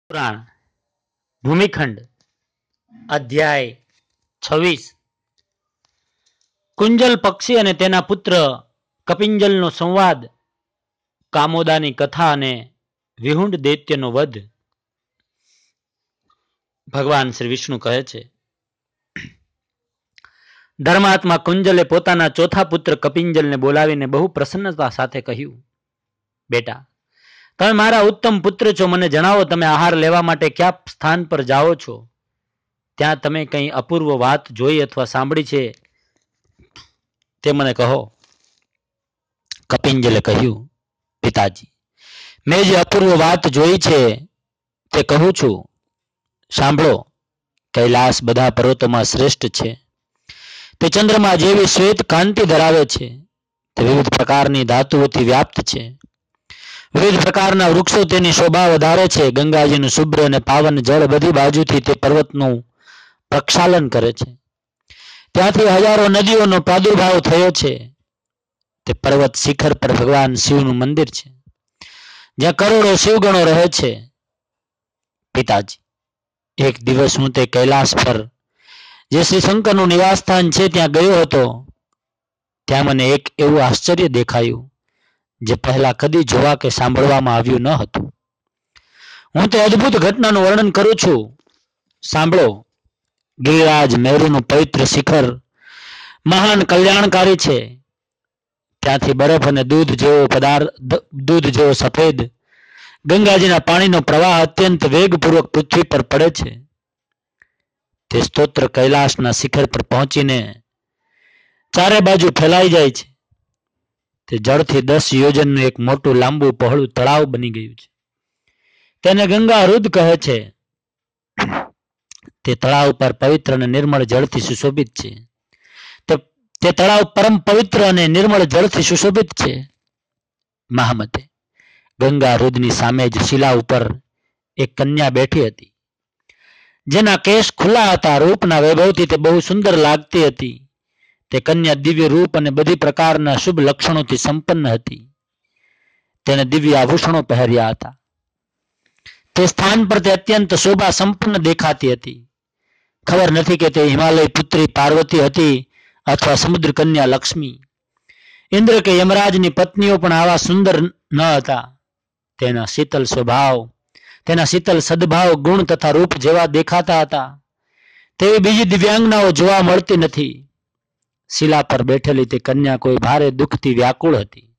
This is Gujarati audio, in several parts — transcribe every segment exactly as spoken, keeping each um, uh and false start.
પુરાણ ભૂમિખંડ અધ્યાય છવ્વીસ. કુંજલ પક્ષી અને તેના પુત્ર કપિંજલનો સંવાદ, કામોદાની કથા અને વિહુંડ દૈત્યનો વધ. ભગવાન શ્રી વિષ્ણુ કહે છે, ધર્માત્મા કુંજલે પોતાના ચોથા પુત્ર કપિંજલને બોલાવીને બહુ પ્રસન્નતા સાથે કહ્યું, બેટા, તમે મારા ઉત્તમ પુત્ર છો. મને જણાવો, તમે આહાર લેવા માટે કયા સ્થાન પર જાઓ છો? ત્યાં તમે કંઈ અપૂર્વ વાત જોઈ અથવા સાંભળી છે તે મને કહો. કપિંજલે કહ્યું, પિતાજી, મેં જે અપૂર્વ વાત જોઈ છે તે કહું છું. સાંભળો. કૈલાસ બધા પર્વતોમાં શ્રેષ્ઠ છે. તે ચંદ્રમા જેવી શ્વેત કાંતિ ધરાવે છે. તે વિવિધ પ્રકારની ધાતુઓથી વ્યાપ્ત છે. વિવિધ પ્રકારના વૃક્ષો તેની શોભા વધારે છે. ગંગાજીનું શુભ્ર અને પાવન જળ બધી બાજુથી તે પર્વતનું પ્રક્ષાલન કરે છે. ત્યાંથી હજારો નદીઓનો પ્રાદુર્ભાવ થયો છે. તે પર્વત શિખર પર ભગવાન શિવનું મંદિર છે, જ્યાં કરોડો શિવગણો રહે છે. પિતાજી, એક દિવસ હું તે કૈલાસ પર જે શ્રી શંકરનું નિવાસસ્થાન છે ત્યાં ગયો હતો. ત્યાં મને એક એવું આશ્ચર્ય દેખાયું જે પહેલા કદી જોવા કે સાંભળવામાં આવ્યું ન હતું. હું તે અદ્ભુત ઘટનાનું વર્ણન કરું છું. સાંભળો. ગિરિરાજ મેરુનું પવિત્ર શિખર મહાન કલ્યાણકારી છે. ત્યાંથી બરફ અને દૂધ જેવો પદાર્થ દૂધ જેવો સફેદ ગંગાજીના પાણીનો પ્રવાહ અત્યંત વેગપૂર્વક પૃથ્વી પર પડે છે. તે સ્તોત્ર કૈલાસના શિખર પર પહોંચીને ચારે બાજુ ફેલાઈ જાય છે. તે જળથી દસ યોજનનું એક મોટું લાંબુ પહોળું તળાવ બની ગયું છે. તેને ગંગા હૃદ કહે છે. તે તળાવ પર પવિત્ર અને નિર્મળ જળથી સુશોભિત છે. તે તે તળાવ પરમ પવિત્ર અને નિર્મળ જળથી સુશોભિત છે. મહામતે, ગંગા હૃદની સામે જ શિલા ઉપર એક કન્યા બેઠી હતી, જેના કેશ ખુલ્લા હતા. રૂપના વૈભવથી તે બહુ સુંદર લાગતી હતી. તે કન્યા દિવ્ય રૂપ અને બધી પ્રકારના શુભ લક્ષણોથી સંપન્ન હતી. તેને દિવ્ય આભૂષણો પહેર્યા હતા. તે સ્થાન પર તે અત્યંત શોભા સંપન્ન દેખાતી હતી. ખબર નથી કે તે હિમાલય પુત્રી પાર્વતી હતી અથવા સમુદ્ર કન્યા લક્ષ્મી. ઇન્દ્ર કે યમરાજની પત્નીઓ પણ આવા સુંદર ન હતા. તેના શીતલ સ્વભાવ, તેના શીતલ સદભાવ, ગુણ તથા રૂપ જેવા દેખાતા હતા. તેવી બીજી દિવ્યાંગનાઓ જોવા મળતી નથી. શિલા પર બેઠેલી તે કન્યા કોઈ ભારે દુઃખથી વ્યાકુળ હતી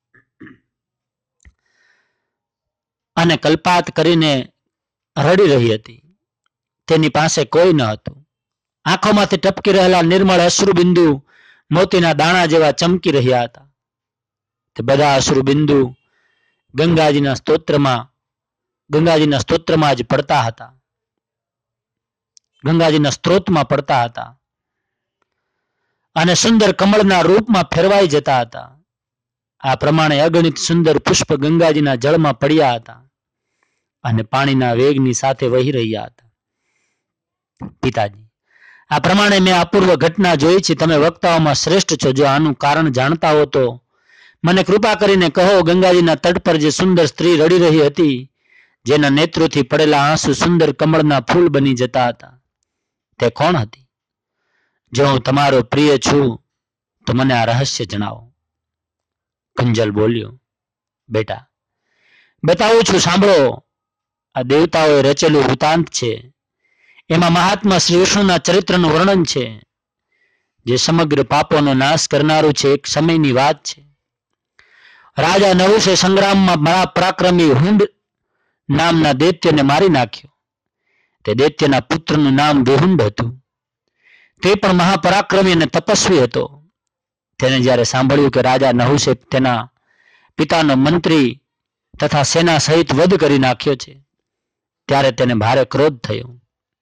અને કલ્પાત કરીને રડી રહી હતી. તેની પાસે કોઈ ન હતું. આંખોમાંથી ટપકી રહેલા નિર્મળ અશ્રુબિંદુ મોતીના દાણા જેવા ચમકી રહ્યા હતા. તે બધા અશ્રુબિંદુ ગંગાજીના સ્તોત્રમાં ગંગાજીના સ્તોત્રમાં જ પડતા હતા. ગંગાજીના સ્ત્રોતમાં પડતા હતા અને સુંદર કમળના રૂપમાં ફેરવાઈ જતા હતા. આ પ્રમાણે અગણિત સુંદર પુષ્પ ગંગાજીના જળમાં પડ્યા હતા અને પાણીના વેગની સાથે વહી રહ્યા હતા. પિતાજી, આ પ્રમાણે મેં અપૂર્વ ઘટના જોઈ છે. તમે વક્તાઓમાં શ્રેષ્ઠ છો. જો આનું કારણ જાણતા હો તો મને કૃપા કરીને કહો. ગંગાજીના તટ પર જે સુંદર સ્ત્રી રડી રહી હતી, જેના નેત્રોથી પડેલા આંસુ સુંદર કમળના ફૂલ બની જતા હતા, તે કોણ હતી? જો હું તમારો પ્રિય છું તો મને આ રહસ્ય જણાવો. કંજલ બોલ્યો, બેટા, બતાવું છું, સાંભળો. આ દેવતાઓએ રચેલું વૃતાંત છે. એમાં મહાત્મા શ્રી વિષ્ણુના ચરિત્રનું વર્ણન છે, જે સમગ્ર પાપોનો નાશ કરનારું છે. એક સમયની વાત છે. રાજા નહુશે સંગ્રામમાં મહાપરાક્રમી હુંડ નામના દૈત્યને મારી નાખ્યો. તે દૈત્યના પુત્રનું નામ વિહુંડ હતું. તે પણ મહાપરાક્રમી અને તપસ્વી હતો. તેને જ્યારે સાંભળ્યું કે રાજા નહુશે તેના પિતાનો મંત્રી તથા સેના સહિત વધ કરી નાખ્યો છે, ત્યારે તેને ભારે ક્રોધ થયો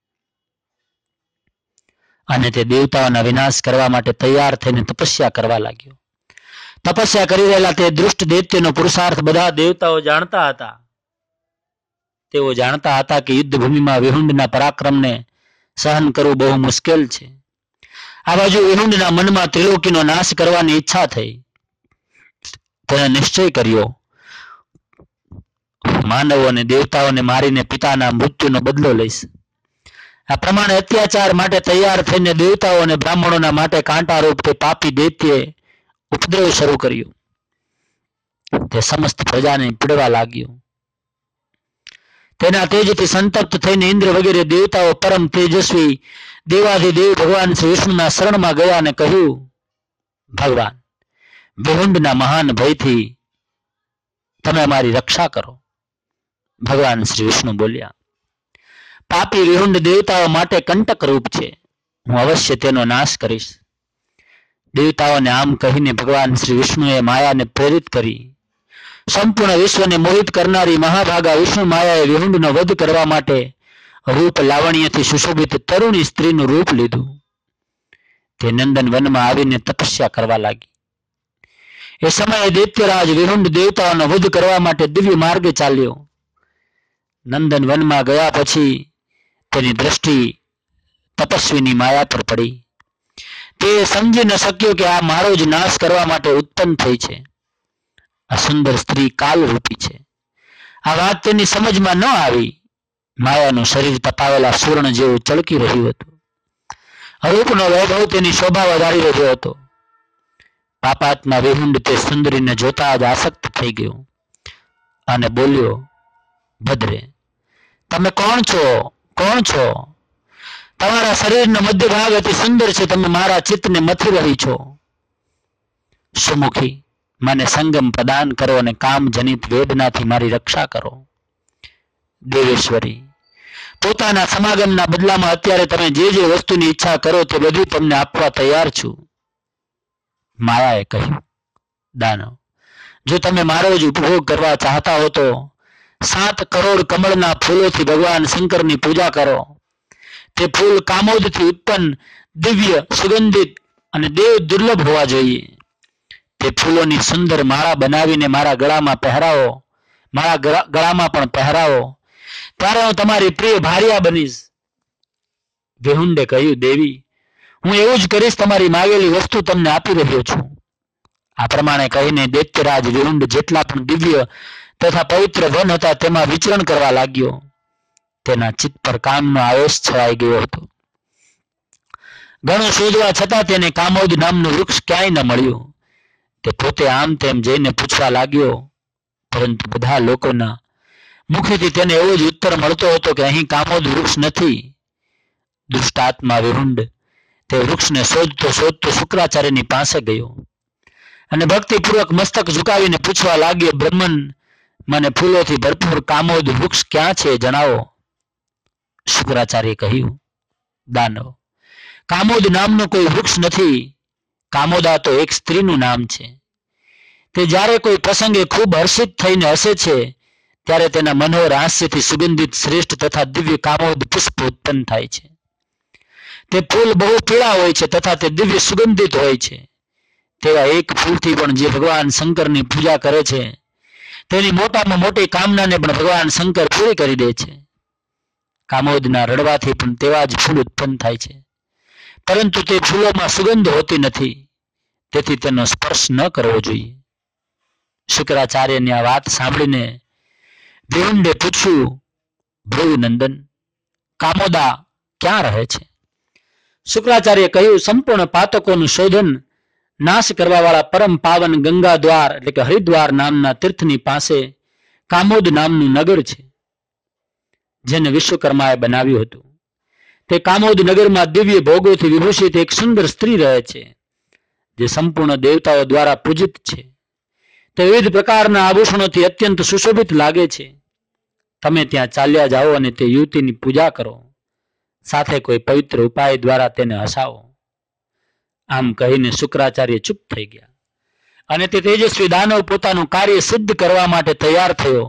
અને તે દેવતાઓના વિનાશ કરવા માટે તૈયાર થઈને તપસ્યા કરવા લાગ્યો. તપસ્યા કરી રહેલા તે દુષ્ટ દૈત્યનો પુરુષાર્થ બધા દેવતાઓ જાણતા હતા. તેઓ જાણતા હતા કે યુદ્ધ ભૂમિમાં વિહુંડના પરાક્રમને સહન કરવું બહુ મુશ્કેલ છે. આ બાજુ વિહુંડના મનમાં ત્રિલોકીનો નાશ કરવાની ઈચ્છા થઈ. તેને નિશ્ચય કર્યો, માનવો અને દેવતાઓને મારીને પિતાના મૃત્યુનો બદલો લઈશ. આ પ્રમાણે અત્યાચાર માટે તૈયાર થઈને દેવતાઓ અને બ્રાહ્મણોના માટે કાંટારૂપ તે પાપી દૈત્યે ઉપદ્રવ શરૂ કર્યો. તે સમસ્ત પ્રજાને પીડવા લાગ્યો. તેના તેજથી સંતપ્ત થઈને ઇન્દ્ર વગેરે દેવતાઓ પરમ તેજસ્વી દેવાધિદેવ ભગવાન શ્રી વિષ્ણુના શરણમાં ગયા અને કહ્યું, ભગવાન, વિહુંડના મહાન ભયથી તમે અમારી રક્ષા કરો. ભગવાન શ્રી વિષ્ણુ બોલ્યા, પાપી વિહુંડ દેવતાઓ માટે કંટક રૂપ છે. હું અવશ્ય તેનો નાશ કરીશ. દેવતાઓને આમ કહીને ભગવાન શ્રી વિષ્ણુએ માયાને પ્રેરિત કરી. સંપૂર્ણ વિશ્વને મોહિત કરનારી મહાભાગા વિષ્ણુ માયાએ વિહુંડનો વધ કરવા માટે રૂપ લાવણ્યથી સુશોભિત તરુણી સ્ત્રીનું રૂપ લીધું. તે નંદન વનમાં આવીને તપસ્યા કરવા લાગી. એ સમયે દૈત્યરાજ વિહુંડ દેવતાઓનો વધ કરવા માટે દિવ્ય માર્ગે ચાલ્યો. નંદન વનમાં ગયા પછી તેની દ્રષ્ટિ તપસ્વીની માયા પર પડી. તે સમજી ન શક્યો કે આ મારો જ નાશ કરવા માટે ઉત્પન્ન થઈ છે. આ સુંદર સ્ત્રી કાલરૂપી છે. આ વાત તેની સમજમાં ન આવી. માયાનું શરીર તપાવેલા સુવર્ણ જેવું ચળકી રહ્યું હતું. અરૂપનો વૈભવ તેની શોભા વધારી રહ્યો હતો. પાપાત્મા વિહુંડ તે સુંદરીને જોતા જ આસક્ત થઈ ગયો અને બોલ્યો, ભદ્રે, તમે કોણ છો? કોણ છો? તમારા શરીરનો મધ્ય ભાગ અતિ સુંદર છે. તમે મારા ચિત્તને મથી રહી છો. સુમુખી, મને સંગમ પ્રદાન કરો અને કામ જનિત વેદનાથી મારી રક્ષા કરો. દેવેશ્વરી, પોતાના સમાગમના બદલામાં અત્યારે તમે જે જે વસ્તુની ઈચ્છા કરો તે બધું તમને આપવા તૈયાર છું. માયાએ કહ્યું, દાનવ, જો તમે મારો જ ઉપભોગ કરવા ચાહતા હો તો સાત કરોડ કમળના ફૂલોથી ભગવાન શંકરની પૂજા કરો. તે ફૂલ કામોદથી ઉત્પન્ન દિવ્ય, સુગંધિત અને દેવ દુર્લભ હોવા જોઈએ. તે ફૂલોની સુંદર માળા બનાવીને મારા ગળામાં પહેરાવો. મારા ગળામાં પણ પહેરાવો. ત્યારે હું તમારી પ્રિય ભાર્યા બનીશ. વિહુંડે કહ્યું, દેવી, હું એવું જ કરીશ. તમારી માગેલી વસ્તુ તમને આપી રહ્યો છું. આ પ્રમાણે કહીને દૈત્યરાજ વિહુંડ જેટલા પણ દિવ્ય તથા પવિત્ર વન હતા તેમાં વિચરણ કરવા લાગ્યો. તેના ચિત્ત પર કામનો આવેશ છવાઈ ગયો હતો. ઘણું શોધવા છતાં તેને કામોદ નામનું વૃક્ષ ક્યાંય ન મળ્યું. તે પોતે આમ તેમ જઈને પૂછવા લાગ્યો, પરંતુ બધા લોકોના મુખેથી તેને એવો જ ઉત્તર મળતો હતો કે અહીં કામોદ વૃક્ષ નથી. દુષ્ટાત્મા વિહુંડ તે વૃક્ષને શોધતો શોધતો શુક્રાચાર્યની પાસે ગયો અને ભક્તિપૂર્વક મસ્તક ઝુકાવીને પૂછવા લાગ્યો, બ્રહ્મન, મને ફૂલોથી ભરપૂર કામોદ વૃક્ષ ક્યાં છે, જણાવો. શુક્રાચાર્યે કહ્યું, દાનવ, કામોદ નામનું કોઈ વૃક્ષ નથી. કામોદા તો એક સ્ત્રીનું નામ છે. તે જ્યારે કોઈ પ્રસંગે ખૂબ હર્ષિત થઈને હસે છે ત્યારે તેના મનોહર હાસ્યથી સુગંધિત શ્રેષ્ઠ તથા દિવ્ય કામોદ પુષ્પ ઉત્પન્ન થાય છે. તે ફૂલ બહુ પીળા હોય છે તથા તે દિવ્ય સુગંધિત હોય છે. તેવા એક ફૂલથી પણ જે ભગવાન શંકરની પૂજા કરે છે તેની મોટામાં મોટી કામનાને પણ ભગવાન શંકર પૂરી કરી દે છે. કામોદના રડવાથી પણ તેવા જ ફૂલ ઉત્પન્ન થાય છે, પરંતુ તે ફૂલોમાં સુગંધ હોતી નથી. તેથી તેનો સ્પર્શ ન કરવો જોઈએ. શુક્રાચાર્યની આ વાત સાંભળીને વિહુંડે પૂછ્યું, ભૃગુનંદન, કામોદા ક્યાં રહે છે? શુક્રાચાર્યે કહ્યું, સંપૂર્ણ પાતકોનું શોધન નાશ કરવા વાળા પરમ પાવન ગંગા દ્વાર એટલે કે હરિદ્વાર નામના તીર્થની પાસે કામોદ નામનું નગર છે, જેને વિશ્વકર્માએ બનાવ્યું હતું. તે કામોદ નગરમાં દિવ્ય ભોગોથી વિભૂષિત એક સુંદર સ્ત્રી રહે છે, જે સંપૂર્ણ દેવતાઓ દ્વારા પૂજિત છે. તે વિવિધ પ્રકારના આભૂષણોથી અત્યંત સુશોભિત લાગે છે. તમે ત્યાં ચાલ્યા જાઓ અને તે યુવતીની પૂજા કરો. સાથે કોઈ પવિત્ર ઉપાય દ્વારા તેને હસાવો. આમ કહીને શુક્રાચાર્ય ચૂપ થઈ ગયા અને તે તેજસ્વી દાનવ પોતાનું કાર્ય સિદ્ધ કરવા માટે તૈયાર થયો.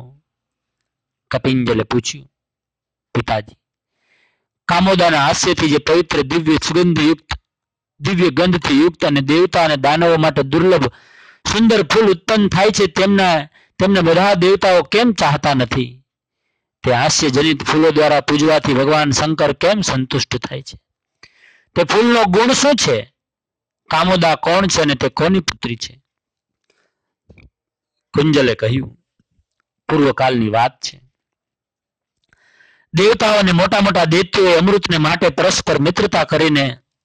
કપિંજલે પૂછ્યું, પિતાજી, કામોદાના હાસ્યથી જે પવિત્ર દિવ્ય સુગંધયુક્ત દિવ્ય ગંધથી યુક્ત અને દેવતા અને દાનવો માટે દુર્લભ સુંદર ફૂલ ઉત્પન્ન થાય છે તેમના તેમને બધા દેવતાઓ કેમ ચાહતા નથી? તે હાસ્ય જનિત ફૂલો દ્વારા પૂજવાથી ભગવાન શંકર કેમ સંતુષ્ટ થાય છે? તે ફૂલનો ગુણ શું છે? કામોદા કોણ છે અને તે કોની પુત્રી છે? કુંજલે કહ્યું, પૂર્વકાળની વાત છે. દેવતાઓ અને મોટા મોટા દૈત્યોએ અમૃતને માટે પરસ્પર મિત્રતા કરીને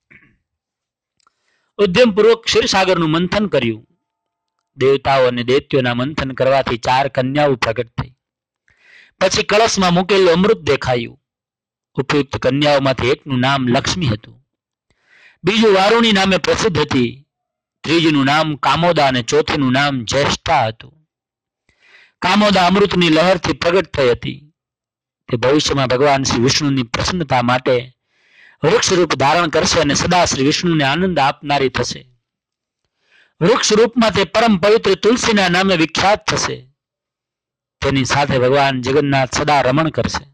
ઉદ્યમપૂર્વક ક્ષીરસાગરનું મંથન કર્યું. દેવતાઓ અને દૈત્યોના મંથન કરવાથી ચાર કન્યાઓ પ્રગટ થઈ. પછી કળશમાં મૂકેલું અમૃત દેખાયું. ઉપયુક્ત કન્યાઓમાંથી એકનું નામ લક્ષ્મી હતું, બીજું વારુણી નામે પ્રસિદ્ધ હતી, ત્રીજું નામ કામોદા અને ચોથીનું નામ જ્યેષ્ઠા હતું. કામોદા અમૃતની લહેરથી પ્રગટ થઈ હતી. તે ભવિષ્યમાં ભગવાન શ્રી વિષ્ણુની પ્રસન્નતા માટે વૃક્ષ રૂપ ધારણ કરશે અને સદા શ્રી વિષ્ણુને આનંદ આપનારી થશે. વૃક્ષ રૂપમાં તે પરમ પવિત્ર તુલસીના નામે વિખ્યાત થશે. તેની સાથે ભગવાન જગન્નાથ સદા રમણ કરશે.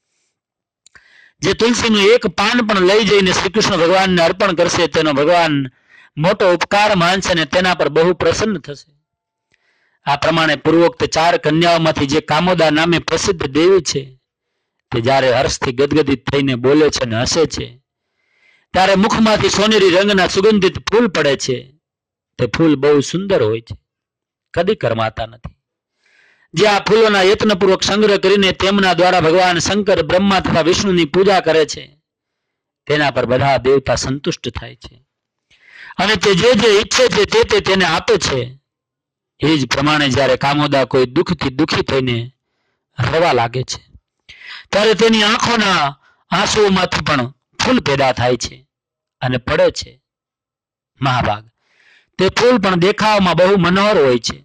જે તુલસીનું એક પાન પણ લઈ જઈને શ્રી કૃષ્ણ ભગવાનને અર્પણ કરશે તેનો ભગવાન મોટો ઉપકાર માનશે અને તેના પર બહુ પ્રસન્ન થશે. આ પ્રમાણે પૂર્વોક્ત ચાર કન્યાઓમાંથી જે કામોદા નામે પ્રસિદ્ધ દેવી છે તે જ્યારે હર્ષથી ગદગદિત થઈને બોલે છે અને હસે છે ત્યારે મુખમાંથી સોનેરી રંગના સુગંધિત ફૂલ પડે છે. તે ફૂલ બહુ સુંદર હોય છે, કદી કરમાતા નથી. જે આ ફૂલોના યત્નપૂર્વક સંગ્રહ કરીને તેમના દ્વારા ભગવાન શંકર, બ્રહ્મા તથા વિષ્ણુની પૂજા કરે છે તેના પર બધા દેવતા સંતુષ્ટ થાય છે અને તે જે જે ઈચ્છે છે તે તે તેને આપે છે. એ જ પ્રમાણે જ્યારે કામોદા કોઈ દુઃખથી દુઃખી થઈને રડવા લાગે છે ત્યારે તેની આંખોના આંસુઓમાંથી પણ ફૂલ પેદા થાય છે અને પડે છે. મહાભાગ, તે ફૂલ પણ દેખાવમાં બહુ મનોહર હોય છે,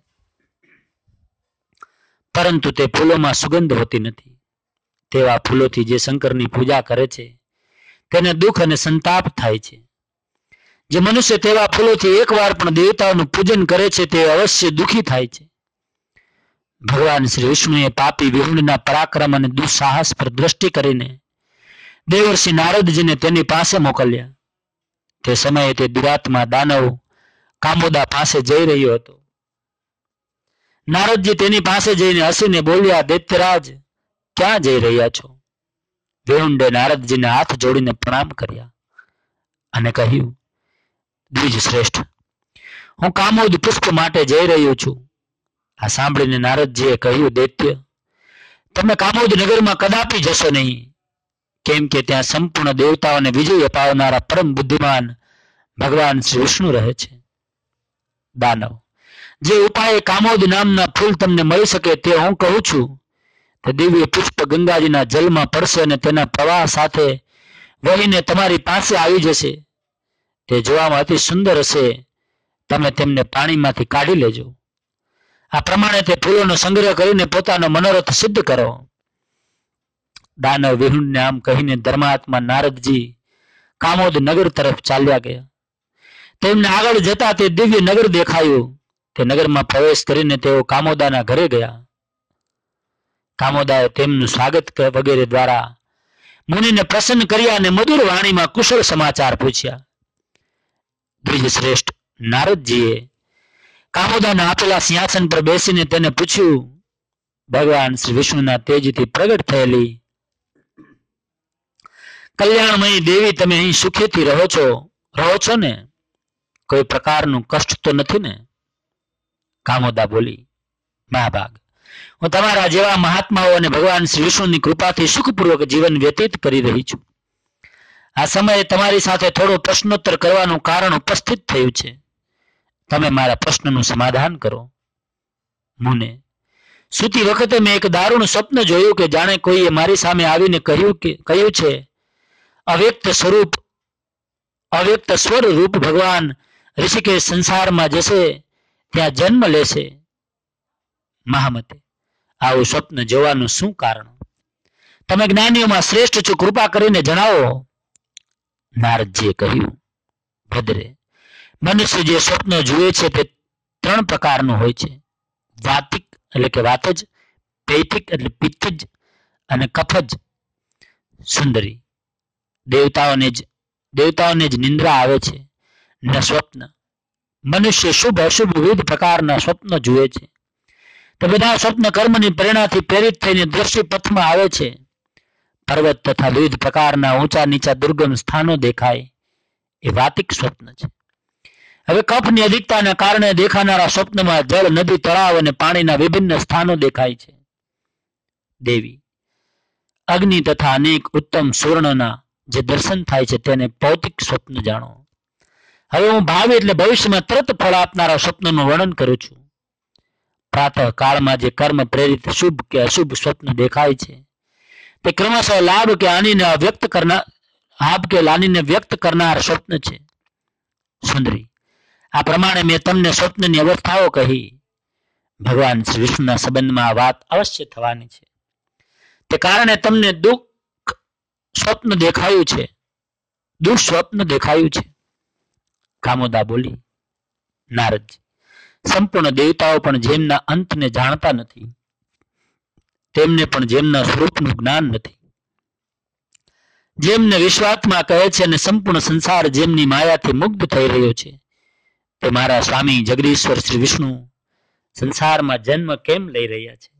પરંતુ તે ફૂલોમાં સુગંધ હોતી નથી. તેવા ફૂલોથી જે શંકરની પૂજા કરે છે તેને દુઃખ અને સંતાપ થાય છે. જે મનુષ્ય તેવા ફૂલોથી એકવાર પણ દેવતાઓનું પૂજન કરે છે તે અવશ્ય દુઃખી થાય છે. ભગવાન શ્રી વિષ્ણુએ પાપી વિહુણના પરાક્રમ અને દુસ્સાહસ પર દ્રષ્ટિ કરીને દેવર્ષિ નારદજીને તેની પાસે મોકલ્યા. તે સમયે તે દુરાત્મા દાનવ કામોદા પાસે જઈ રહ્યો હતો. નારદજી તેની પાસે જઈને હસીને બોલ્યા, દૈત્યરાજ, ક્યાં જઈ રહ્યા છો? વિહુંડે નારદજીને હાથ જોડીને પ્રણામ કર્યા અને કહ્યું, દ્વિજ શ્રેષ્ઠ, હું કામોદ પુષ્પ માટે જઈ રહ્યો છું. આ સાંભળીને નારદજીએ કહ્યું, દૈત્ય, તમે કામોદ નગરમાં કદાપી જશો નહીં, કેમ કે ત્યાં સંપૂર્ણ દેવતાઓને વિજય અપાવનારા પરમ બુદ્ધિમાન ભગવાન શ્રી વિષ્ણુ રહે છે. દાનવ, જે ઉપાય કામોદ નામના ફૂલ તમને મળી શકે તે હું કહું છું. તે દિવ્ય પુષ્પ ગંગાજીના જલમાં પડશે અને તેના પ્રવાહ સાથે વહીને તમારી પાસે આવી જશે. તે જોવામાં અતિ સુંદર હશે. તમે તેમને પાણીમાંથી કાઢી લેજો. આ પ્રમાણે તે ફૂલોનો સંગ્રહ કરીને પોતાનો મનોરથ સિદ્ધ કરો. દાનવ વિહુણને આમ કહીને ધર્માત્મા નારદજી કામોદ નગર તરફ ચાલ્યા ગયા. તેમને આગળ જતા તે દિવ્ય નગર દેખાયું. તે નગરમાં પ્રવેશ કરીને તેઓ કામોદાના ઘરે ગયા. કામોદાએ તેમનું સ્વાગત વગેરે દ્વારા મુનિને પ્રસન્ન કર્યા અને મધુર વાણીમાં કુશળ સમાચાર પૂછ્યા. દ્વિજ શ્રેષ્ઠ, નારદજીએ કામોદાના આપેલા સિંહાસન પર બેસીને તેને પૂછ્યું, ભગવાન શ્રી વિષ્ણુના તેજથી પ્રગટ થયેલી કલ્યાણમયી દેવી, તમે અહીં સુખેથી રહો છો રહો છો ને? કોઈ પ્રકારનું કષ્ટ તો નથી ને? કામોદા બોલી, મહાભાગ, હું તમારા જેવા મહાત્માઓ અને ભગવાન શ્રી વિષ્ણુની કૃપાથી સુખપૂર્વક જીવન વ્યતીત કરી રહી છું. આ સમયે તમારી સાથે થોડો પ્રશ્નોત્તર કરવાનું કારણ ઉપસ્થિત થયું છે. તમે મારા પ્રશ્નનું સમાધાન કરો. મુને, સૂતી વખતે મેં એક દારૂણ સ્વપ્ન જોયું કે જાણે કોઈએ મારી સામે આવીને કહ્યું કે કહ્યું છે, અવ્યક્ત સ્વરૂપ અવ્યક્ત સ્વર રૂપ ભગવાન ઋષિકેશ સંસારમાં જશે, ત્યાં જન્મ લેશે. મહામતે, આવું સ્વપ્ન જોવાનું શું કારણ? તમે જ્ઞાનીઓમાં શ્રેષ્ઠ છો, કૃપા કરીને જણાવો. નારદજીએ કહ્યું, ભદ્રે, મનુષ્ય જે સ્વપ્ન જુએ છે તે ત્રણ પ્રકારનું હોય છે. વાતિક એટલે કે વાતજ, પૈતિક એટલે પિત્તજ અને કફજ. સુંદરી, દેવતાઓને જ દેવતાઓને જ નિંદ્રા આવે છે ન સ્વપ્ન. મનુષ્ય શુભ અશુભ વિવિધ પ્રકારના સ્વપ્ન જુએ છે. તે બધા સ્વપ્ન કર્મની પ્રેરણાથી પ્રેરિત થઈને દ્રષ્ટિ પથમાં આવે છે. પર્વત તથા વિવિધ પ્રકારના ઊંચા નીચા દુર્ગમ સ્થાનો દેખાય એ વાતિક સ્વપ્ન છે. હવે કફની અધિકતાના કારણે દેખાનારા સ્વપ્નમાં જળ, નદી, તળાવ અને પાણીના વિભિન્ન સ્થાનો દેખાય છે. દેવી, અગ્નિ તથા અનેક ઉત્તમ સુવર્ણના જે દર્શન થાય છે તેને ભૌતિક સ્વપ્ન જાણો. હવે હું ભાવિ એટલે ભવિષ્યમાં તરત ફળ આપનારા સ્વપ્નનું વર્ણન કરું છું. પ્રાતઃ કાળમાં જે કર્મ પ્રેરિત શુભ કે અશુભ સ્વપ્ન દેખાય છે તે ક્રમશઃ લાભ કે હાનિને વ્યક્ત કરનાર લાભ કે હાનિને વ્યક્ત કરનાર સ્વપ્ન છે. સુંદરી, આ પ્રમાણે મેં તમને સ્વપ્નની અવસ્થાઓ કહી. ભગવાન શ્રી વિષ્ણુના સંબંધમાં આ વાત અવશ્ય થવાની છે. તે કારણે તમને દુઃખ સ્વપ્ન દેખાયું છે, દુઃસ્વપ્ન દેખાયું છે. કામોદા બોલી, નારદજી, સંપૂર્ણ દેવતાઓ પણ જેમના અંતને જાણતા નથી તેમને પણ જેમના સ્વરૂપનું જ્ઞાન નથી, જેમને વિશ્વાત્મા કહે છે અને સંપૂર્ણ સંસાર જેમની માયાથી મુગ્ધ થઈ રહ્યો છે તે મારા સ્વામી જગદીશ્વર શ્રી વિષ્ણુ સંસારમાં જન્મ કેમ લઈ રહ્યા છે?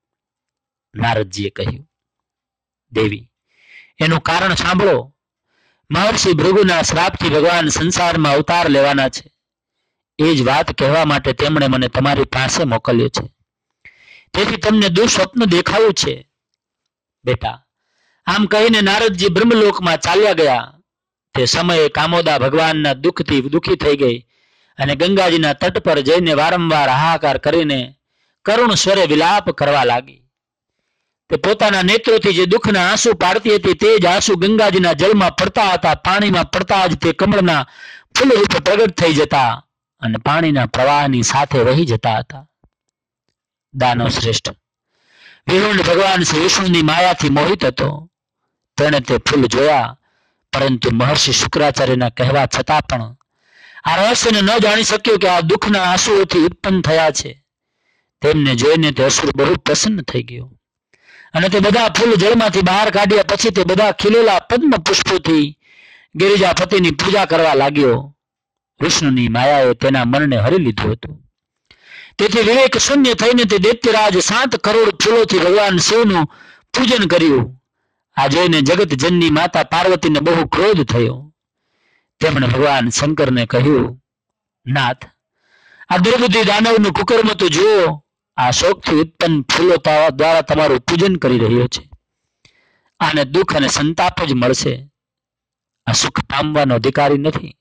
નારદજીએ કહ્યું, દેવી, એનું કારણ સાંભળો. મહર્ષિ ભૃગુના શ્રાપથી ભગવાન સંસારમાં અવતાર લેવાના છે. એ જ વાત કહેવા માટે તેમણે મને તમારી પાસે મોકલ્યો છે. તેથી તમને દુઃસ્વપ્ન દેખાયું છે. બેટા, આમ કહીને નારદજી બ્રહ્મલોકમાં ચાલ્યા ગયા. તે સમયે કામોદા ભગવાનના દુઃખથી દુઃખી થઈ ગઈ અને ગંગાજીના તટ પર જઈને વારંવાર હાહાકાર કરીને કરુણ સ્વરે વિલાપ કરવા લાગી. તે પોતાના નેત્રોથી જે દુઃખના આંસુ પાડતી હતી તે જ આંસુ ગંગાજીના જળમાં પડતા હતા. પાણીમાં પડતા જ તે કમળના ફૂલ રૂપે પ્રગટ થઈ જતા અને પાણીના પ્રવાહની સાથે વહી જતા હતા. દાનવ શ્રેષ્ઠ વિરુંડ ભગવાન શ્રી વિષ્ણુની માયાથી મોહિત હતો. તેણે તે ફૂલ જોયા, પરંતુ મહર્ષિ શુક્રાચાર્યના કહેવા છતાં પણ આ રહસ્યને ન જાણી શક્યો કે આ દુઃખના આંસુઓથી ઉત્પન્ન થયા છે. તેમને જોઈને તે અસુર બહુ પ્રસન્ન થઈ ગયો અને તે બધા ફૂલ જળમાંથી બહાર કાઢ્યા. પછી તે બધા ખીલેલા પદ્મ પુષ્પોથી ગિરિજાપતિની પૂજા કરવા લાગ્યો. વિષ્ણુની માયાએ તેના મનને હરી લીધું હતું. તેથી વિવેક શૂન્ય થઈને તે દૈત્યરાજ સાત કરોડ ફૂલોથી ભગવાન શિવનું પૂજન કર્યું. આ જોઈને જગત જનની માતા પાર્વતીને બહુ ક્રોધ થયો. તેમણે ભગવાન શંકરને કહ્યું, નાથ, આ દુર્બુદ્ધિ દાનવનું કુકર્મ તો જુઓ. આ શોકથી ઉત્પન્ન ફૂલો દ્વારા તમારું પૂજન કરી રહ્યો છે. આને દુઃખ અને સંતાપ જ મળશે. આ સુખ પામવાનો અધિકારી નથી.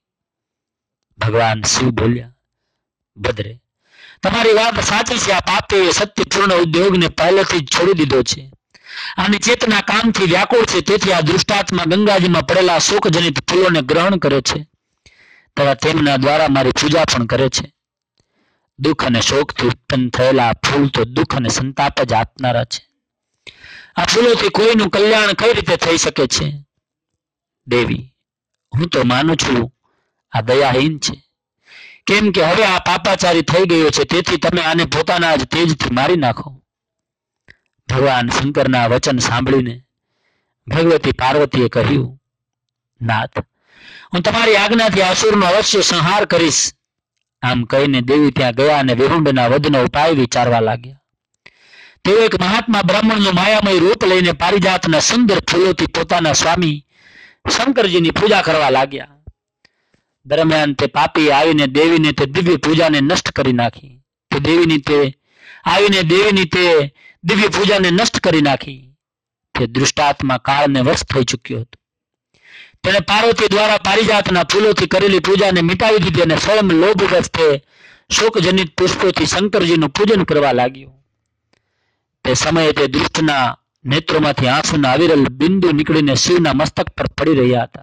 ભગવાન શિવ બોલ્યા, ભદ્રે, તમારી વાત સાચી છે. આ પાપે સત્યપૂર્ણ ઉદ્યોગને પહેલેથી જ છોડી દીધો છે. આની ચેતના કામથી વ્યાકુળ છે. તેથી આ દૃષ્ટાત્મા ગંગાજીમાં પડેલા શોકજનિત ફૂલોને ગ્રહણ કરે છે તથા તેમના દ્વારા મારી પૂજા પણ કરે છે. દુઃખ અને શોકથી ઉત્પન્ન થયેલા ફૂલ તો દુઃખ અને સંતાપ જ આપનારા છે. આ ફૂલોથી કોઈનું કલ્યાણ કઈ રીતે થઈ શકે છે? દેવી, હું તો માનું છું આ દયાહીન છે. કેમ કે હવે આ પાપાચારી થઈ ગયો છે. તેથી તમે આને પોતાના જ તેજથી મારી નાખો. ભગવાન શંકરના વચન સાંભળીને ભગવતી પાર્વતીએ કહ્યું, નાથ, હું તમારી આજ્ઞાથી અસુરનો અવશ્ય સંહાર કરીશ. આમ કહીને દેવી ત્યાં ગયા અને વિરુંડના વધનો ઉપાય વિચારવા લાગ્યા. તેઓ એક મહાત્મા બ્રાહ્મણનું માયામય રૂપ લઈને પારિજાતના સુંદર ફૂલોથી પોતાના સ્વામી શંકરજીની પૂજા કરવા લાગ્યા. દરમિયાન તે પાપી આવીને દેવીને તે દિવ્ય પૂજાને નષ્ટ કરી નાખી. તે દેવીની તે આવીને દેવીની તે દિવ્ય પૂજાને નષ્ટ કરી નાખી. તે દૃષ્ટાત્મા કાળને વશ થઈ ચૂક્યો હતો. તેણે પાર્વતી દ્વારા પારિજાતના ફૂલોથી કરેલી પૂજાને મિટાવી દીધી અને સ્વયં લોભવશ તે શોકજનિત પુષ્પોથી શંકરજીનું પૂજન કરવા લાગ્યો. તે સમયે તે દુષ્ટના નેત્રોમાંથી આંસુના અવિરલ બિંદુ નીકળીને શિવના મસ્તક પર પડી રહ્યા હતા.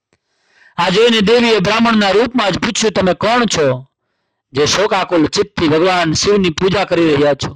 આ જોઈને દેવીએ બ્રાહ્મણના રૂપમાં જ પૂછ્યું, તમે કોણ છો જે શોકાકુલ ચિત્તથી ભગવાન શિવની પૂજા કરી રહ્યા છો?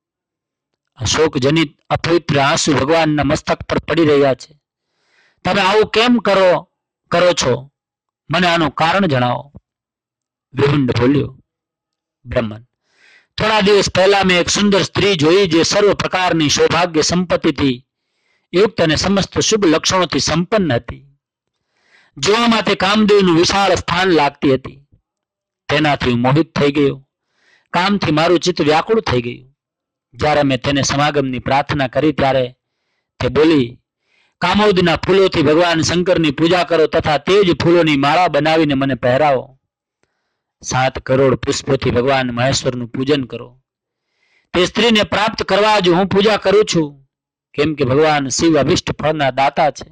આ શોકજનિત અપવિત્ર આંસુ ભગવાનના મસ્તક પર પડી રહ્યા છે. તમે આવું કેમ કરો કરો છો? મને આનું કારણ જણાવો. વિરુંડ બોલ્યો, બ્રહ્મન, થોડા દિવસ પહેલા મેં એક સુંદર સ્ત્રી જોઈ જે સર્વ પ્રકારની સૌભાગ્ય સંપત્તિથી યુક્ત અને સમસ્ત શુભ લક્ષણોથી સંપન્ન હતી. જોવામાં તે કામદેવનું વિશાળ સ્થાન લાગતી હતી. તેનાથી હું મોહિત થઈ ગયો. કામથી મારું ચિત્ત વ્યાકુળ થઈ ગયું. જ્યારે મેં તેને સમાગમની પ્રાર્થના કરી ત્યારે તે બોલી, કામોદના ફૂલોથી ભગવાન શંકરની પૂજા કરો તથા તે જ ફૂલોની માળા બનાવીને મને પહેરાવો. સાત કરોડ પુષ્પોથી ભગવાન મહેશ્વરનું પૂજન કરો. તે સ્ત્રીને પ્રાપ્ત કરવા જ હું પૂજા કરું છું. કેમ કે ભગવાન શિવ અભિષ્ટ ફળના દાતા છે.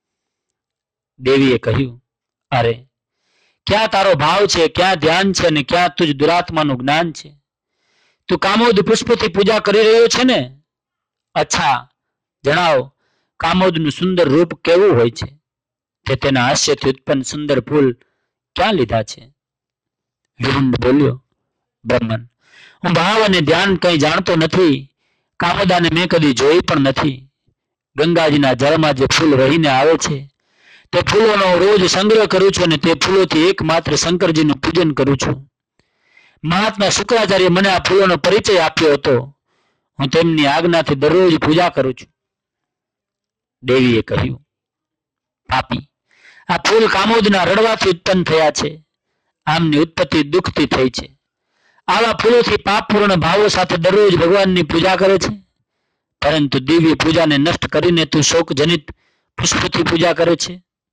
દેવીએ કહ્યું, અરે ક્યાં તારો ભાવ છે, ક્યાં ધ્યાન છે અને ક્યાં તુજ દુરાત્માનું જ્ઞાન છે? તું કામોદ પુષ્પથી પૂજા કરી રહ્યો છે ને? અચ્છા જણાવો, કામોદનું સુંદર રૂપ કેવું હોય છે? તે તેના હાસ્યથી ઉત્પન્ન સુંદર ફૂલ ક્યાં લીધા છે? વિરુંડ બોલ્યો, બ્રહ્મન, હું ભાવ અને ધ્યાન કંઈ જાણતો નથી. કામોદાને મેં કદી જોઈ પણ નથી. ગંગાજીના જળમાં જે ફૂલ રહીને આવે છે તે ફૂલોનો રોજ સંગ્રહ કરું છું અને તે ફૂલોથી એકમાત્ર શંકરજીનું પૂજન કરું છું. મહાત્મા શુક્રાચાર્ય મને આ ફૂલોનો પરિચય આપ્યો હતો. હું તેમની આજ્ઞાથી દરરોજ પૂજા કરું છું. દેવીએ કહ્યું, પાપી, આ ફૂલ કામોદના રડવાથી ઉત્પન્ન થયા છે. આમની ઉત્પત્તિ દુઃખથી થઈ છે. આવા ફૂલોથી પાપપૂર્ણ ભાવો સાથે દરરોજ ભગવાનની પૂજા કરે છે. પરંતુ દિવ્ય પૂજાને નષ્ટ કરીને તું શોકજનિત પુષ્પથી પૂજા કરે છે.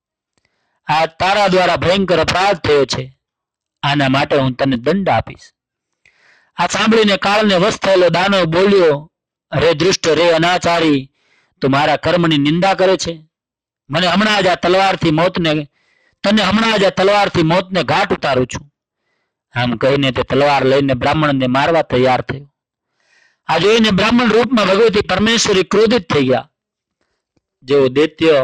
આ તારા દ્વારા ભયંકર અપરાધ થયો છે. આના માટે હું તને દંડ આપીશ. આ સાંભળીને કાળને વશ થયેલો દાનવ બોલ્યો, રે દૃષ્ટ, રે અનાચારી, તું મારા કર્મની નિંદા કરે છે. મને હમણાં જ આ તલવારથી મોતને તને હમણાં જ આ તલવારથી મોતને ઘાટ ઉતારું છું. આમ કહીને તે તલવાર લઈને બ્રાહ્મણને મારવા તૈયાર થયો. આ જોઈને બ્રાહ્મણ રૂપમાં ભગવતી પરમેશ્વરી ક્રોધિત થઈ ગયા. જેવો દૈત્ય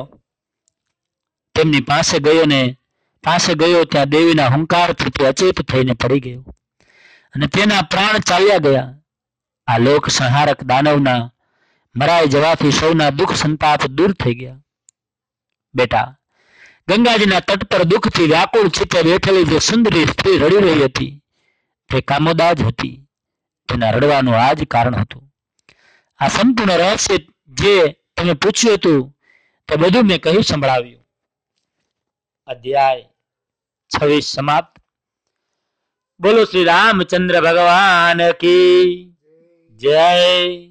તેમની પાસે ગયો ને પાસે ગયો ત્યાં દેવીના હુંકારથી તે અચેત થઈને પડી ગયો અને તેના પ્રાણ ચાલ્યા ગયા. આ લોક સંહારક દાનવના મરાઈ જવાથી સૌના દુઃખ સંતાપ દૂર થઈ ગયા. બેટા, ગંગાજીના તટ પર દુઃખથી વ્યાકુળ ચિત્તે બેઠેલી જે સુંદરી સ્ત્રી રડી રહી હતી તે કામોદા જ હતી. તેના રડવાનું આ જ કારણ હતું. આ સંપૂર્ણ રહસ્ય જે તમે પૂછ્યું હતું તે બધું મેં કહી સંભળાવ્યું. અધ્યાય છવ્વીસ સમાપ્ત. બોલો શ્રી રામચંદ્ર ભગવાન કી જય.